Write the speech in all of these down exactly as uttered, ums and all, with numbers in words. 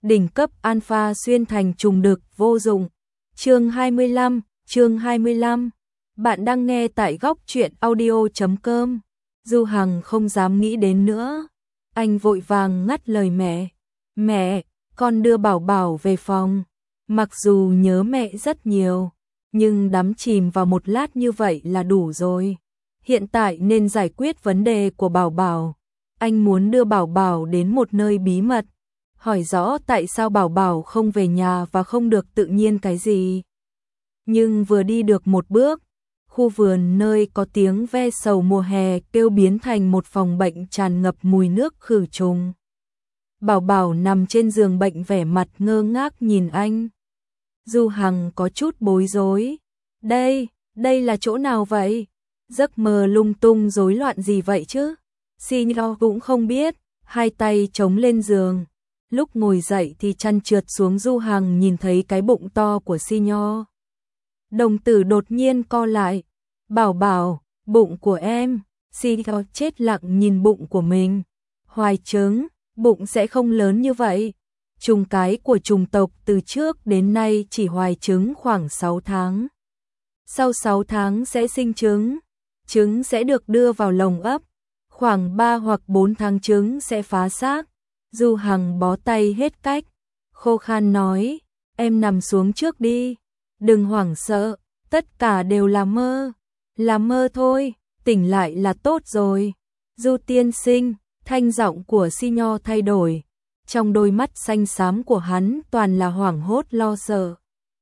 đỉnh cấp alpha xuyên thành trùng đực vô dụng. Chương hai mươi lăm, chương hai mươi lăm. Bạn đang nghe tại góc truyện audio chấm com. Du Hằng không dám nghĩ đến nữa. Anh vội vàng ngắt lời mẹ. Mẹ, con đưa Bảo Bảo về phòng. Mặc dù nhớ mẹ rất nhiều, nhưng đắm chìm vào một lát như vậy là đủ rồi. Hiện tại nên giải quyết vấn đề của Bảo Bảo. Anh muốn đưa Bảo Bảo đến một nơi bí mật, hỏi rõ tại sao Bảo Bảo không về nhà và không được tự nhiên cái gì. Nhưng vừa đi được một bước, khu vườn nơi có tiếng ve sầu mùa hè kêu biến thành một phòng bệnh tràn ngập mùi nước khử trùng. Bảo Bảo nằm trên giường bệnh vẻ mặt ngơ ngác nhìn anh. Du Hằng có chút bối rối. Đây, đây là chỗ nào vậy? Giấc mơ lung tung rối loạn gì vậy chứ? Si Nho cũng không biết, hai tay chống lên giường. Lúc ngồi dậy thì chăn trượt xuống. Du Hằng nhìn thấy cái bụng to của Si Nho. Đồng tử đột nhiên co lại. Bảo Bảo, bụng của em. Si Nho chết lặng nhìn bụng của mình. Hoài trứng, bụng sẽ không lớn như vậy. Trùng cái của trùng tộc từ trước đến nay chỉ hoài trứng khoảng sáu tháng. Sau sáu tháng sẽ sinh trứng. Trứng sẽ được đưa vào lồng ấp. Khoảng ba hoặc bốn tháng trứng sẽ phá xác. Du Hằng bó tay hết cách. Khô khan nói, em nằm xuống trước đi. Đừng hoảng sợ, tất cả đều là mơ. Là mơ thôi, tỉnh lại là tốt rồi. Du tiên sinh, thanh giọng của Si Nho thay đổi. Trong đôi mắt xanh xám của hắn toàn là hoảng hốt lo sợ.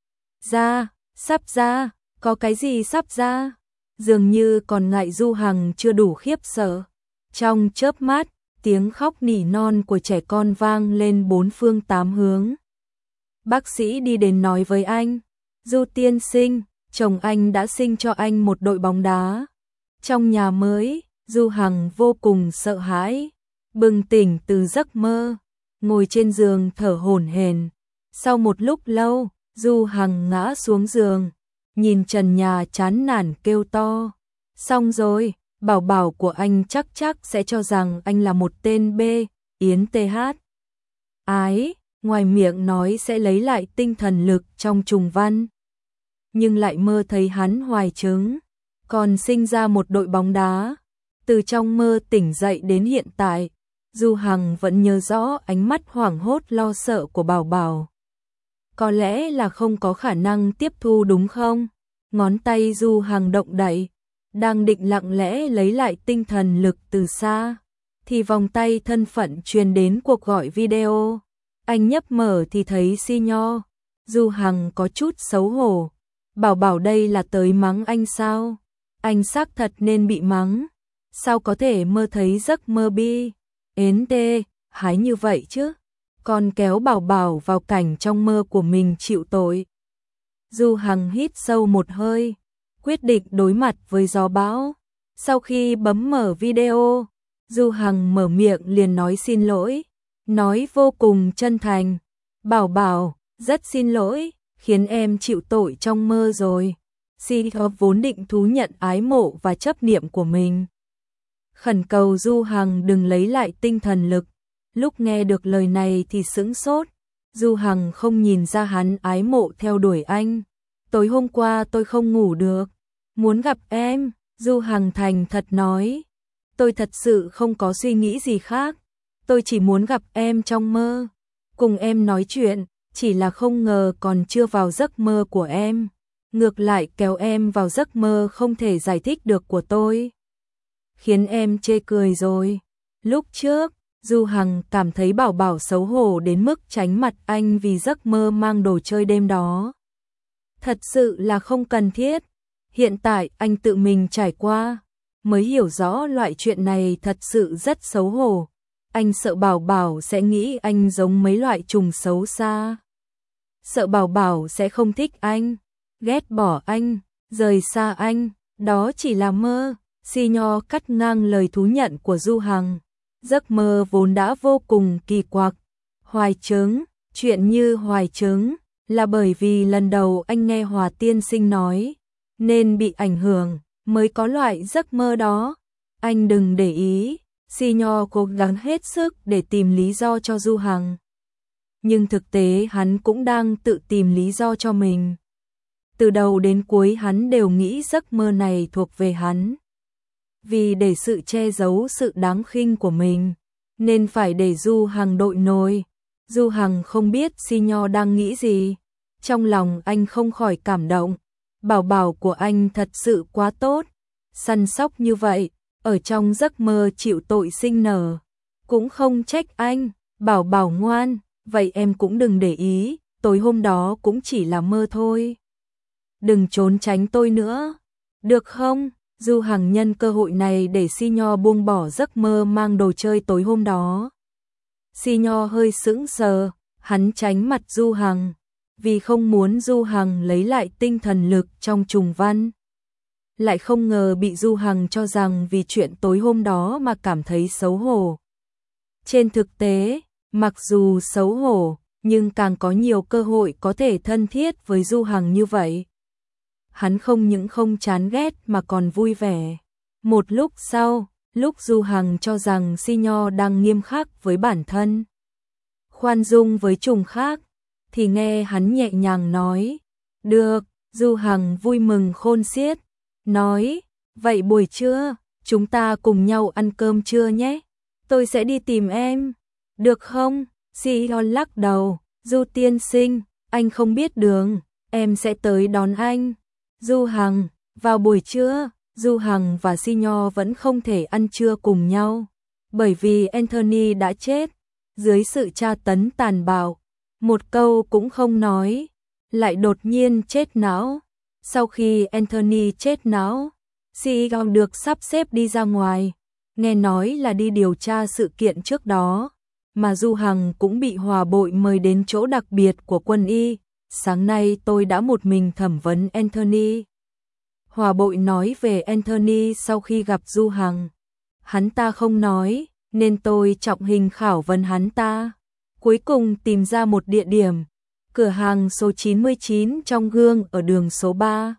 Ra, sắp ra, có cái gì sắp ra? Dường như còn ngại Du Hằng chưa đủ khiếp sợ. Trong chớp mắt, tiếng khóc nỉ non của trẻ con vang lên bốn phương tám hướng. Bác sĩ đi đến nói với anh, Du tiên sinh, chồng anh đã sinh cho anh một đội bóng đá. Trong nhà mới, Du Hằng vô cùng sợ hãi, bừng tỉnh từ giấc mơ, ngồi trên giường thở hổn hển. Sau một lúc lâu, Du Hằng ngã xuống giường, nhìn trần nhà chán nản kêu to. Xong rồi, Bảo Bảo của anh chắc chắc sẽ cho rằng anh là một tên bê, Yến tê hát. Ái, ngoài miệng nói sẽ lấy lại tinh thần lực trong trùng văn. Nhưng lại mơ thấy hắn hoài trứng, còn sinh ra một đội bóng đá. Từ trong mơ tỉnh dậy đến hiện tại, Du Hằng vẫn nhớ rõ ánh mắt hoảng hốt lo sợ của Bảo Bảo. Có lẽ là không có khả năng tiếp thu đúng không? Ngón tay Du Hằng động đậy, đang định lặng lẽ lấy lại tinh thần lực từ xa, thì vòng tay thân phận truyền đến cuộc gọi video. Anh nhấp mở thì thấy Si Nho. Du Hằng có chút xấu hổ. Bảo Bảo đây là tới mắng anh sao? Anh xác thật nên bị mắng. Sao có thể mơ thấy giấc mơ bi Yến tê hái như vậy chứ? Còn kéo Bảo Bảo vào cảnh trong mơ của mình chịu tội. Du Hằng hít sâu một hơi, quyết định đối mặt với gió bão. Sau khi bấm mở video, Du Hằng mở miệng liền nói xin lỗi, nói vô cùng chân thành. Bảo Bảo, rất xin lỗi, khiến em chịu tội trong mơ rồi. Si Nho vốn định thú nhận ái mộ và chấp niệm của mình, khẩn cầu Du Hằng đừng lấy lại tinh thần lực. Lúc nghe được lời này thì sững sốt. Du Hằng không nhìn ra hắn ái mộ theo đuổi anh. Tối hôm qua tôi không ngủ được, muốn gặp em. Du Hằng thành thật nói, tôi thật sự không có suy nghĩ gì khác. Tôi chỉ muốn gặp em trong mơ, cùng em nói chuyện. Chỉ là không ngờ còn chưa vào giấc mơ của em, ngược lại kéo em vào giấc mơ không thể giải thích được của tôi, khiến em chê cười rồi. Lúc trước, Du Hằng cảm thấy Bảo Bảo xấu hổ đến mức tránh mặt anh vì giấc mơ mang đồ chơi đêm đó. Thật sự là không cần thiết. Hiện tại anh tự mình trải qua, mới hiểu rõ loại chuyện này thật sự rất xấu hổ. Anh sợ Bảo Bảo sẽ nghĩ anh giống mấy loại trùng xấu xa. Sợ Bảo Bảo sẽ không thích anh, ghét bỏ anh, rời xa anh, đó chỉ là mơ. Si Nho cắt ngang lời thú nhận của Du Hằng. Giấc mơ vốn đã vô cùng kỳ quặc. Hoài trứng, chuyện như hoài trứng, là bởi vì lần đầu anh nghe Hòa tiên sinh nói, nên bị ảnh hưởng, mới có loại giấc mơ đó. Anh đừng để ý. Si Nho cố gắng hết sức để tìm lý do cho Du Hằng. nhưng thực tế hắn cũng đang tự tìm lý do cho mình. Từ đầu đến cuối hắn đều nghĩ giấc mơ này thuộc về hắn. Vì để sự che giấu sự đáng khinh của mình, nên phải để Du Hằng đội nổi. Du Hằng không biết Si Nho đang nghĩ gì. Trong lòng anh không khỏi cảm động. Bảo bảo của anh thật sự quá tốt. Săn sóc như vậy, ở trong giấc mơ chịu tội sinh nở. Cũng không trách anh, bảo bảo ngoan, vậy em cũng đừng để ý, tối hôm đó cũng chỉ là mơ thôi. Đừng trốn tránh tôi nữa, được không? Du Hằng nhân cơ hội này để Si Nho buông bỏ giấc mơ mang đồ chơi tối hôm đó. Si Nho hơi sững sờ, hắn tránh mặt Du Hằng, vì không muốn Du Hằng lấy lại tinh thần lực trong trùng văn. Lại không ngờ bị Du Hằng cho rằng vì chuyện tối hôm đó mà cảm thấy xấu hổ. Trên thực tế, mặc dù xấu hổ, nhưng càng có nhiều cơ hội có thể thân thiết với Du Hằng như vậy. Hắn không những không chán ghét mà còn vui vẻ. Một lúc sau, lúc Du Hằng cho rằng Si Nho đang nghiêm khắc với bản thân, khoan dung với trùng khác, thì nghe hắn nhẹ nhàng nói, được. Du Hằng vui mừng khôn xiết, nói, vậy buổi trưa, chúng ta cùng nhau ăn cơm trưa nhé, tôi sẽ đi tìm em, được không? Si Nho lắc đầu, Du tiên sinh, anh không biết đường, em sẽ tới đón anh. Du Hằng, vào buổi trưa, Du Hằng và Si Nho vẫn không thể ăn trưa cùng nhau, bởi vì Anthony đã chết, dưới sự tra tấn tàn bạo, một câu cũng không nói, lại đột nhiên chết não. Sau khi Anthony chết não, Si Nho được sắp xếp đi ra ngoài, nghe nói là đi điều tra sự kiện trước đó, mà Du Hằng cũng bị Hòa Bội mời đến chỗ đặc biệt của quân y. Sáng nay tôi đã một mình thẩm vấn Anthony. Hòa Bội nói về Anthony sau khi gặp Du Hằng. Hắn ta không nói, nên tôi trọng hình khảo vấn hắn ta. Cuối cùng tìm ra một địa điểm, cửa hàng số chín mươi chín trong gương ở đường số ba,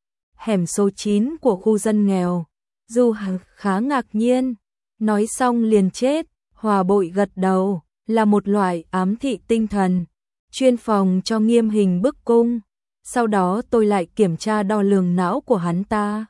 hẻm số chín của khu dân nghèo. Du Hằng khá ngạc nhiên, nói xong liền chết. Hòa Bội gật đầu, là một loại ám thị tinh thần, chuyên phòng cho nghiêm hình bức cung. Sau đó tôi lại kiểm tra đo lường não của hắn ta,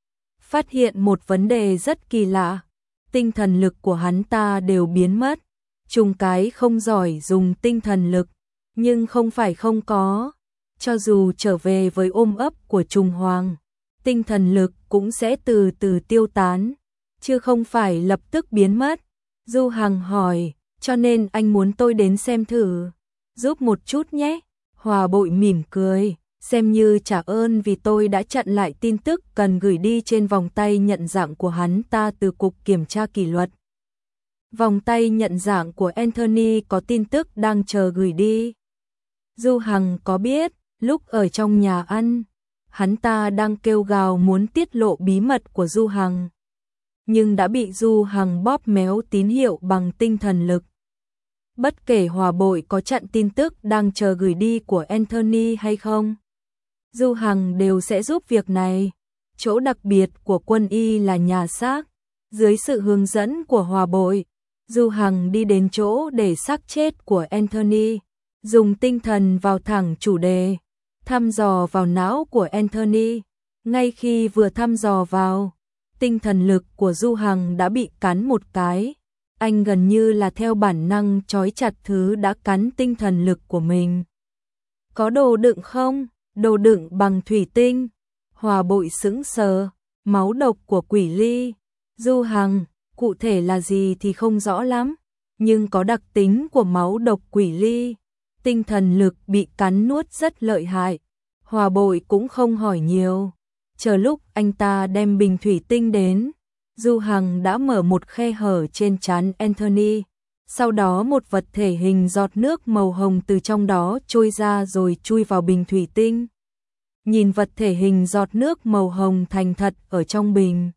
phát hiện một vấn đề rất kỳ lạ, tinh thần lực của hắn ta đều biến mất. Trùng cái không giỏi dùng tinh thần lực, nhưng không phải không có, cho dù trở về với ôm ấp của trùng hoàng, tinh thần lực cũng sẽ từ từ tiêu tán, chứ không phải lập tức biến mất. Du Hằng hỏi, cho nên anh muốn tôi đến xem thử, giúp một chút nhé. Hòa Bội mỉm cười, xem như trả ơn vì tôi đã chặn lại tin tức cần gửi đi trên vòng tay nhận dạng của hắn ta từ cục kiểm tra kỷ luật. Vòng tay nhận dạng của Anthony có tin tức đang chờ gửi đi. Du Hằng có biết, lúc ở trong nhà ăn, hắn ta đang kêu gào muốn tiết lộ bí mật của Du Hằng, nhưng đã bị Du Hằng bóp méo tín hiệu bằng tinh thần lực. Bất kể Hòa Bội có chặn tin tức đang chờ gửi đi của Anthony hay không, Du Hằng đều sẽ giúp việc này. Chỗ đặc biệt của quân y là nhà xác. Dưới sự hướng dẫn của Hòa Bội, Du Hằng đi đến chỗ để xác chết của Anthony, dùng tinh thần vào thẳng chủ đề, thăm dò vào não của Anthony. Ngay khi vừa thăm dò vào, tinh thần lực của Du Hằng đã bị cắn một cái. Anh gần như là theo bản năng trói chặt thứ đã cắn tinh thần lực của mình. Có đồ đựng không? Đồ đựng bằng thủy tinh. Hòa Bội sững sờ, máu độc của quỷ ly. Du Hằng, cụ thể là gì thì không rõ lắm, nhưng có đặc tính của máu độc quỷ ly. Tinh thần lực bị cắn nuốt rất lợi hại. Hòa Bội cũng không hỏi nhiều. Chờ lúc anh ta đem bình thủy tinh đến, Du Hằng đã mở một khe hở trên trán Anthony. Sau đó một vật thể hình giọt nước màu hồng từ trong đó trôi ra rồi chui vào bình thủy tinh. Nhìn vật thể hình giọt nước màu hồng thành thật ở trong bình,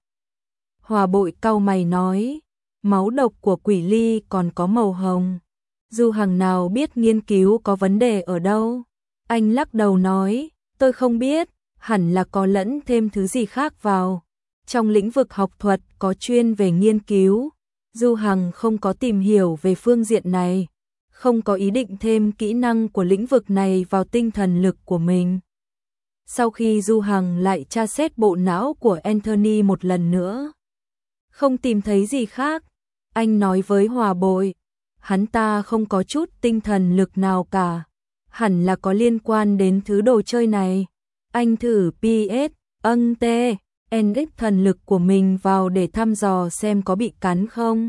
Hòa Bội cau mày nói, máu độc của quỷ ly còn có màu hồng. Du Hằng nào biết nghiên cứu có vấn đề ở đâu. Anh lắc đầu nói, tôi không biết, hẳn là có lẫn thêm thứ gì khác vào. Trong lĩnh vực học thuật có chuyên về nghiên cứu, Du Hằng không có tìm hiểu về phương diện này. không có ý định thêm kỹ năng của lĩnh vực này vào tinh thần lực của mình. Sau khi Du Hằng lại tra xét bộ não của Anthony một lần nữa, không tìm thấy gì khác, anh nói với Hòa Bội, hắn ta không có chút tinh thần lực nào cả, hẳn là có liên quan đến thứ đồ chơi này. Anh thử pê ét, âng tê, en ích thần lực của mình vào để thăm dò xem có bị cắn không.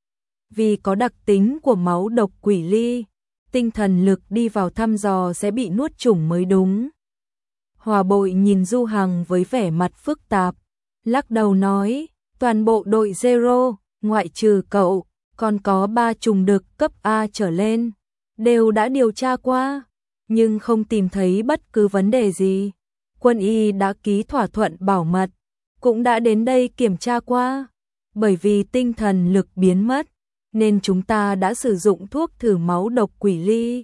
Vì có đặc tính của máu độc quỷ ly, tinh thần lực đi vào thăm dò sẽ bị nuốt chửng mới đúng. Hòa Bội nhìn Du Hằng với vẻ mặt phức tạp, lắc đầu nói, toàn bộ đội Zero, ngoại trừ cậu, còn có ba trùng đực cấp A trở lên, đều đã điều tra qua, nhưng không tìm thấy bất cứ vấn đề gì. Quân y đã ký thỏa thuận bảo mật, cũng đã đến đây kiểm tra qua, bởi vì tinh thần lực biến mất, nên chúng ta đã sử dụng thuốc thử máu độc quỷ ly,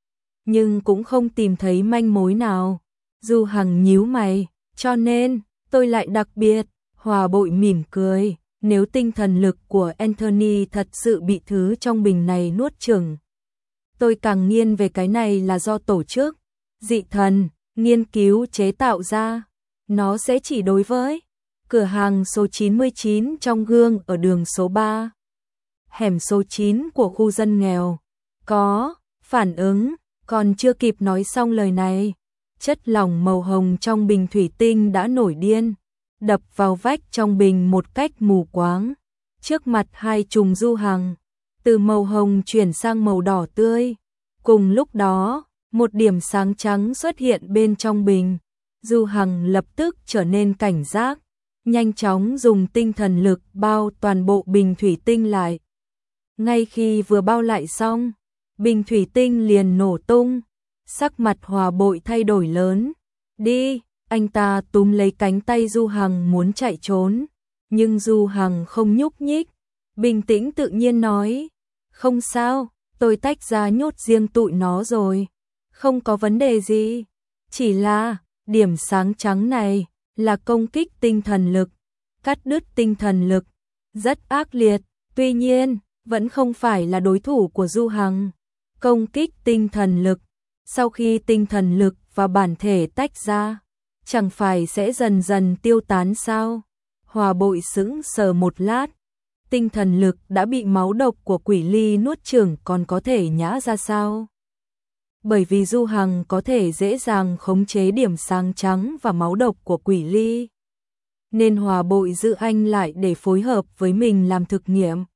nhưng cũng không tìm thấy manh mối nào. Du Hằng nhíu mày, cho nên tôi lại đặc biệt. Hòa Bội mỉm cười, nếu tinh thần lực của Anthony thật sự bị thứ trong bình này nuốt chửng, tôi càng nghiêng về cái này là do tổ chức dị thần nghiên cứu chế tạo ra, nó sẽ chỉ đối với cửa hàng số chín mươi chín trong gương ở đường số ba, hẻm số chín của khu dân nghèo. Có phản ứng, còn chưa kịp nói xong lời này, chất lỏng màu hồng trong bình thủy tinh đã nổi điên, đập vào vách trong bình một cách mù quáng. Trước mặt hai trùng Du Hằng, từ màu hồng chuyển sang màu đỏ tươi. Cùng lúc đó, một điểm sáng trắng xuất hiện bên trong bình. Du Hằng lập tức trở nên cảnh giác, nhanh chóng dùng tinh thần lực bao toàn bộ bình thủy tinh lại. Ngay khi vừa bao lại xong, bình thủy tinh liền nổ tung. Sắc mặt Hòa Bội thay đổi lớn. Đi, anh ta túm lấy cánh tay Du Hằng muốn chạy trốn, nhưng Du Hằng không nhúc nhích, bình tĩnh tự nhiên nói, không sao, tôi tách ra nhốt riêng tụi nó rồi, không có vấn đề gì, chỉ là điểm sáng trắng này là công kích tinh thần lực, cắt đứt tinh thần lực, rất ác liệt, tuy nhiên vẫn không phải là đối thủ của Du Hằng. Công kích tinh thần lực, sau khi tinh thần lực và bản thể tách ra, chẳng phải sẽ dần dần tiêu tán sao? Hòa Bội sững sờ một lát, tinh thần lực đã bị máu độc của quỷ ly nuốt chửng còn có thể nhả ra sao? Bởi vì Du Hằng có thể dễ dàng khống chế điểm sáng trắng và máu độc của quỷ ly, nên Hòa Bội giữ anh lại để phối hợp với mình làm thực nghiệm.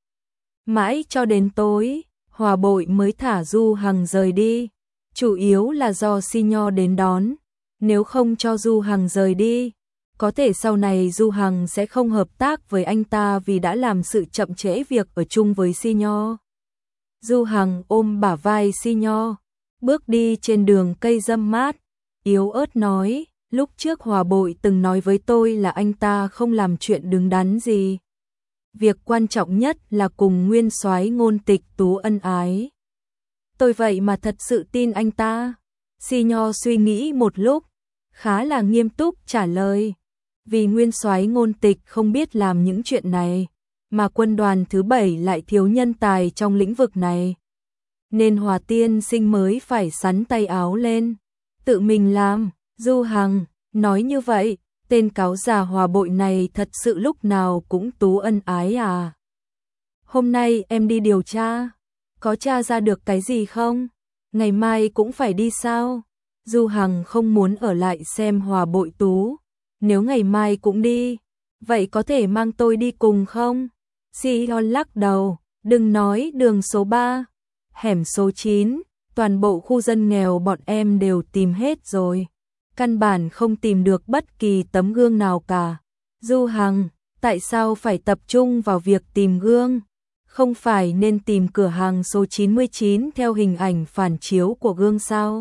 Mãi cho đến tối, Hòa Bội mới thả Du Hằng rời đi, chủ yếu là do Si Nho đến đón, nếu không cho Du Hằng rời đi, có thể sau này Du Hằng sẽ không hợp tác với anh ta vì đã làm sự chậm trễ việc ở chung với Si Nho. Du Hằng ôm bả vai Si Nho, bước đi trên đường cây râm mát, yếu ớt nói, lúc trước Hòa Bội từng nói với tôi là anh ta không làm chuyện đứng đắn gì. Việc quan trọng nhất là cùng nguyên soái Ngôn Tịch Tú ân ái. Tôi vậy mà thật sự tin anh ta. Si Nho suy nghĩ một lúc, khá là nghiêm túc trả lời. Vì nguyên soái Ngôn Tịch không biết làm những chuyện này, mà quân đoàn thứ bảy lại thiếu nhân tài trong lĩnh vực này, nên Hòa tiên sinh mới phải sắn tay áo lên, tự mình làm. Du Hằng nói như vậy, tên cáo già Hòa Bội này thật sự lúc nào cũng tú ân ái à? Hôm nay em đi điều tra, có tra ra được cái gì không? Ngày mai cũng phải đi sao? Du Hằng không muốn ở lại xem Hòa Bội tú, nếu ngày mai cũng đi, vậy có thể mang tôi đi cùng không? Si-on lắc đầu, đừng nói đường số ba, hẻm số chín, toàn bộ khu dân nghèo bọn em đều tìm hết rồi, căn bản không tìm được bất kỳ tấm gương nào cả. Du Hằng, tại sao phải tập trung vào việc tìm gương? Không phải nên tìm cửa hàng số chín mươi chín theo hình ảnh phản chiếu của gương sao?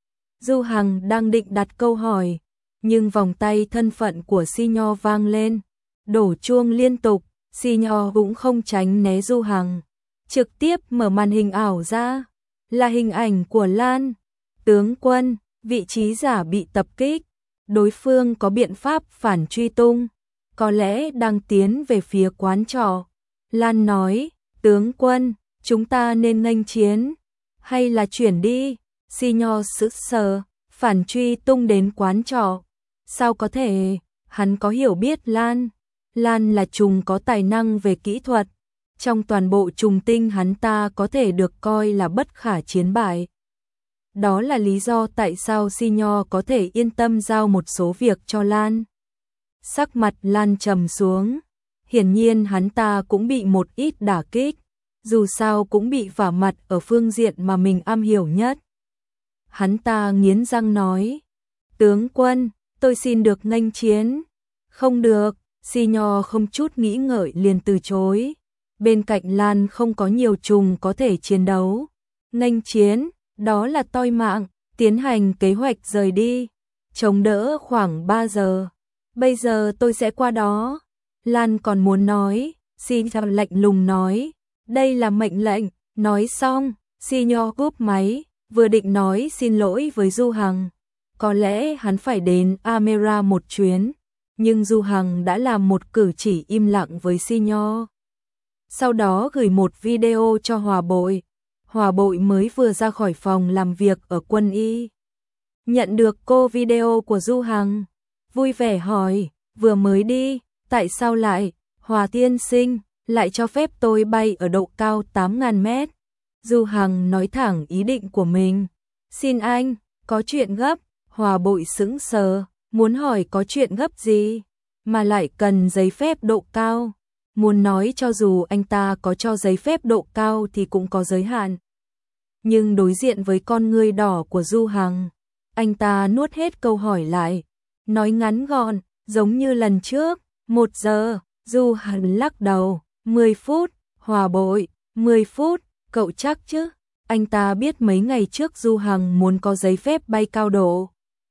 Du Hằng đang định đặt câu hỏi, nhưng vòng tay thân phận của Si Nho vang lên, đổ chuông liên tục. Si Nho cũng không tránh né Du Hằng, trực tiếp mở màn hình ảo ra, là hình ảnh của Lan. Tướng quân, vị trí giả bị tập kích, đối phương có biện pháp phản truy tung, có lẽ đang tiến về phía quán trọ. Lan nói, tướng quân, chúng ta nên nghênh chiến. Hay là chuyển đi? Si Nho sững sờ, phản truy tung đến quán trọ. Sao có thể? Hắn có hiểu biết Lan. Lan là trùng có tài năng về kỹ thuật. Trong toàn bộ trùng tinh hắn ta có thể được coi là bất khả chiến bại. Đó là lý do tại sao Si Nho có thể yên tâm giao một số việc cho Lan. Sắc mặt Lan trầm xuống. Hiển nhiên hắn ta cũng bị một ít đả kích. Dù sao cũng bị vả mặt ở phương diện mà mình am hiểu nhất. Hắn ta nghiến răng nói. Tướng quân, tôi xin được nghênh chiến. Không được, Si Nho không chút nghĩ ngợi liền từ chối. Bên cạnh Lan không có nhiều trùng có thể chiến đấu. Nghênh chiến, đó là toi mạng, tiến hành kế hoạch rời đi. Chống đỡ khoảng ba giờ. Bây giờ tôi sẽ qua đó. Lan còn muốn nói, Si Nho lạnh lùng nói. Đây là mệnh lệnh, nói xong, Si Nho cúp máy, vừa định nói xin lỗi với Du Hằng. Có lẽ hắn phải đến Amera một chuyến, nhưng Du Hằng đã làm một cử chỉ im lặng với Si Nho. Sau đó gửi một video cho Hòa Bội. Hòa Bội mới vừa ra khỏi phòng làm việc ở quân y. Nhận được cô video của Du Hằng, vui vẻ hỏi, vừa mới đi, tại sao lại, Hòa tiên sinh, lại cho phép tôi bay ở độ cao tám nghìn mét. Du Hằng nói thẳng ý định của mình. Xin anh, có chuyện gấp. Hòa Bội sững sờ, muốn hỏi có chuyện gấp gì, mà lại cần giấy phép độ cao. Muốn nói cho dù anh ta có cho giấy phép độ cao thì cũng có giới hạn. Nhưng đối diện với con ngươi đỏ của Du Hằng, anh ta nuốt hết câu hỏi lại, nói ngắn gọn, giống như lần trước, một giờ. Du Hằng lắc đầu, mười phút. Hòa Bội, mười phút, cậu chắc chứ? Anh ta biết mấy ngày trước Du Hằng muốn có giấy phép bay cao độ.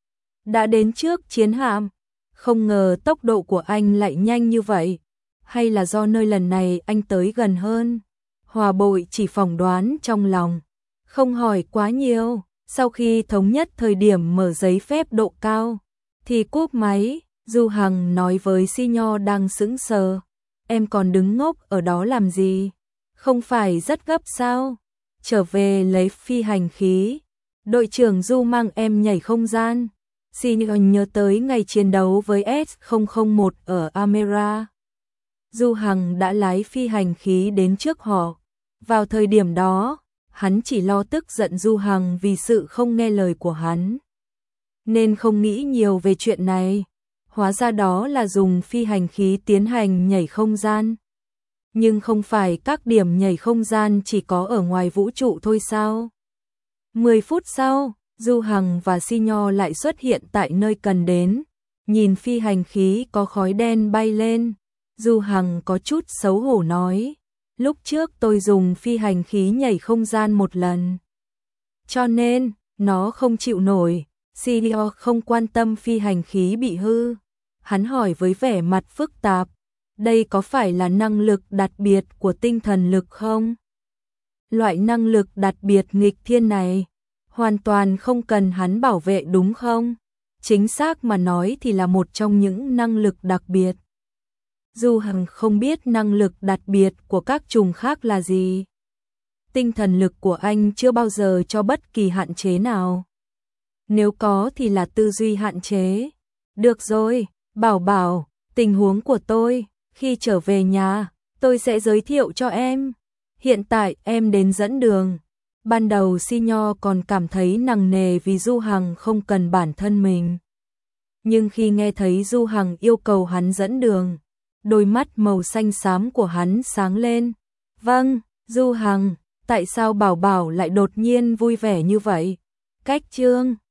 Đã đến trước chiến hạm, không ngờ tốc độ của anh lại nhanh như vậy. Hay là do nơi lần này anh tới gần hơn? Hòa Bội chỉ phỏng đoán trong lòng, không hỏi quá nhiều. Sau khi thống nhất thời điểm mở giấy phép độ cao, thì cúp máy. Du Hằng nói với Si Nho đang sững sờ. Em còn đứng ngốc ở đó làm gì? Không phải rất gấp sao? Trở về lấy phi hành khí. Đội trưởng Du mang em nhảy không gian. Si Nho nhớ tới ngày chiến đấu với S không không một ở Amera. Du Hằng đã lái phi hành khí đến trước họ. Vào thời điểm đó, hắn chỉ lo tức giận Du Hằng vì sự không nghe lời của hắn, nên không nghĩ nhiều về chuyện này. Hóa ra đó là dùng phi hành khí tiến hành nhảy không gian. Nhưng không phải các điểm nhảy không gian chỉ có ở ngoài vũ trụ thôi sao? mười phút sau, Du Hằng và Si Nho lại xuất hiện tại nơi cần đến. Nhìn phi hành khí có khói đen bay lên, Du Hằng có chút xấu hổ nói, lúc trước tôi dùng phi hành khí nhảy không gian một lần, cho nên nó không chịu nổi. Si Nho không quan tâm phi hành khí bị hư. Hắn hỏi với vẻ mặt phức tạp, đây có phải là năng lực đặc biệt của tinh thần lực không? Loại năng lực đặc biệt nghịch thiên này, hoàn toàn không cần hắn bảo vệ đúng không? Chính xác mà nói thì là một trong những năng lực đặc biệt. Du Hằng không biết năng lực đặc biệt của các trùng khác là gì. Tinh thần lực của anh chưa bao giờ cho bất kỳ hạn chế nào. Nếu có thì là tư duy hạn chế. Được rồi, Bảo Bảo, tình huống của tôi, khi trở về nhà, tôi sẽ giới thiệu cho em. Hiện tại em đến dẫn đường. Ban đầu Si Nho còn cảm thấy nặng nề vì Du Hằng không cần bản thân mình. Nhưng khi nghe thấy Du Hằng yêu cầu hắn dẫn đường, đôi mắt màu xanh xám của hắn sáng lên. Vâng, Du Hằng, tại sao Bảo Bảo lại đột nhiên vui vẻ như vậy? Cách chương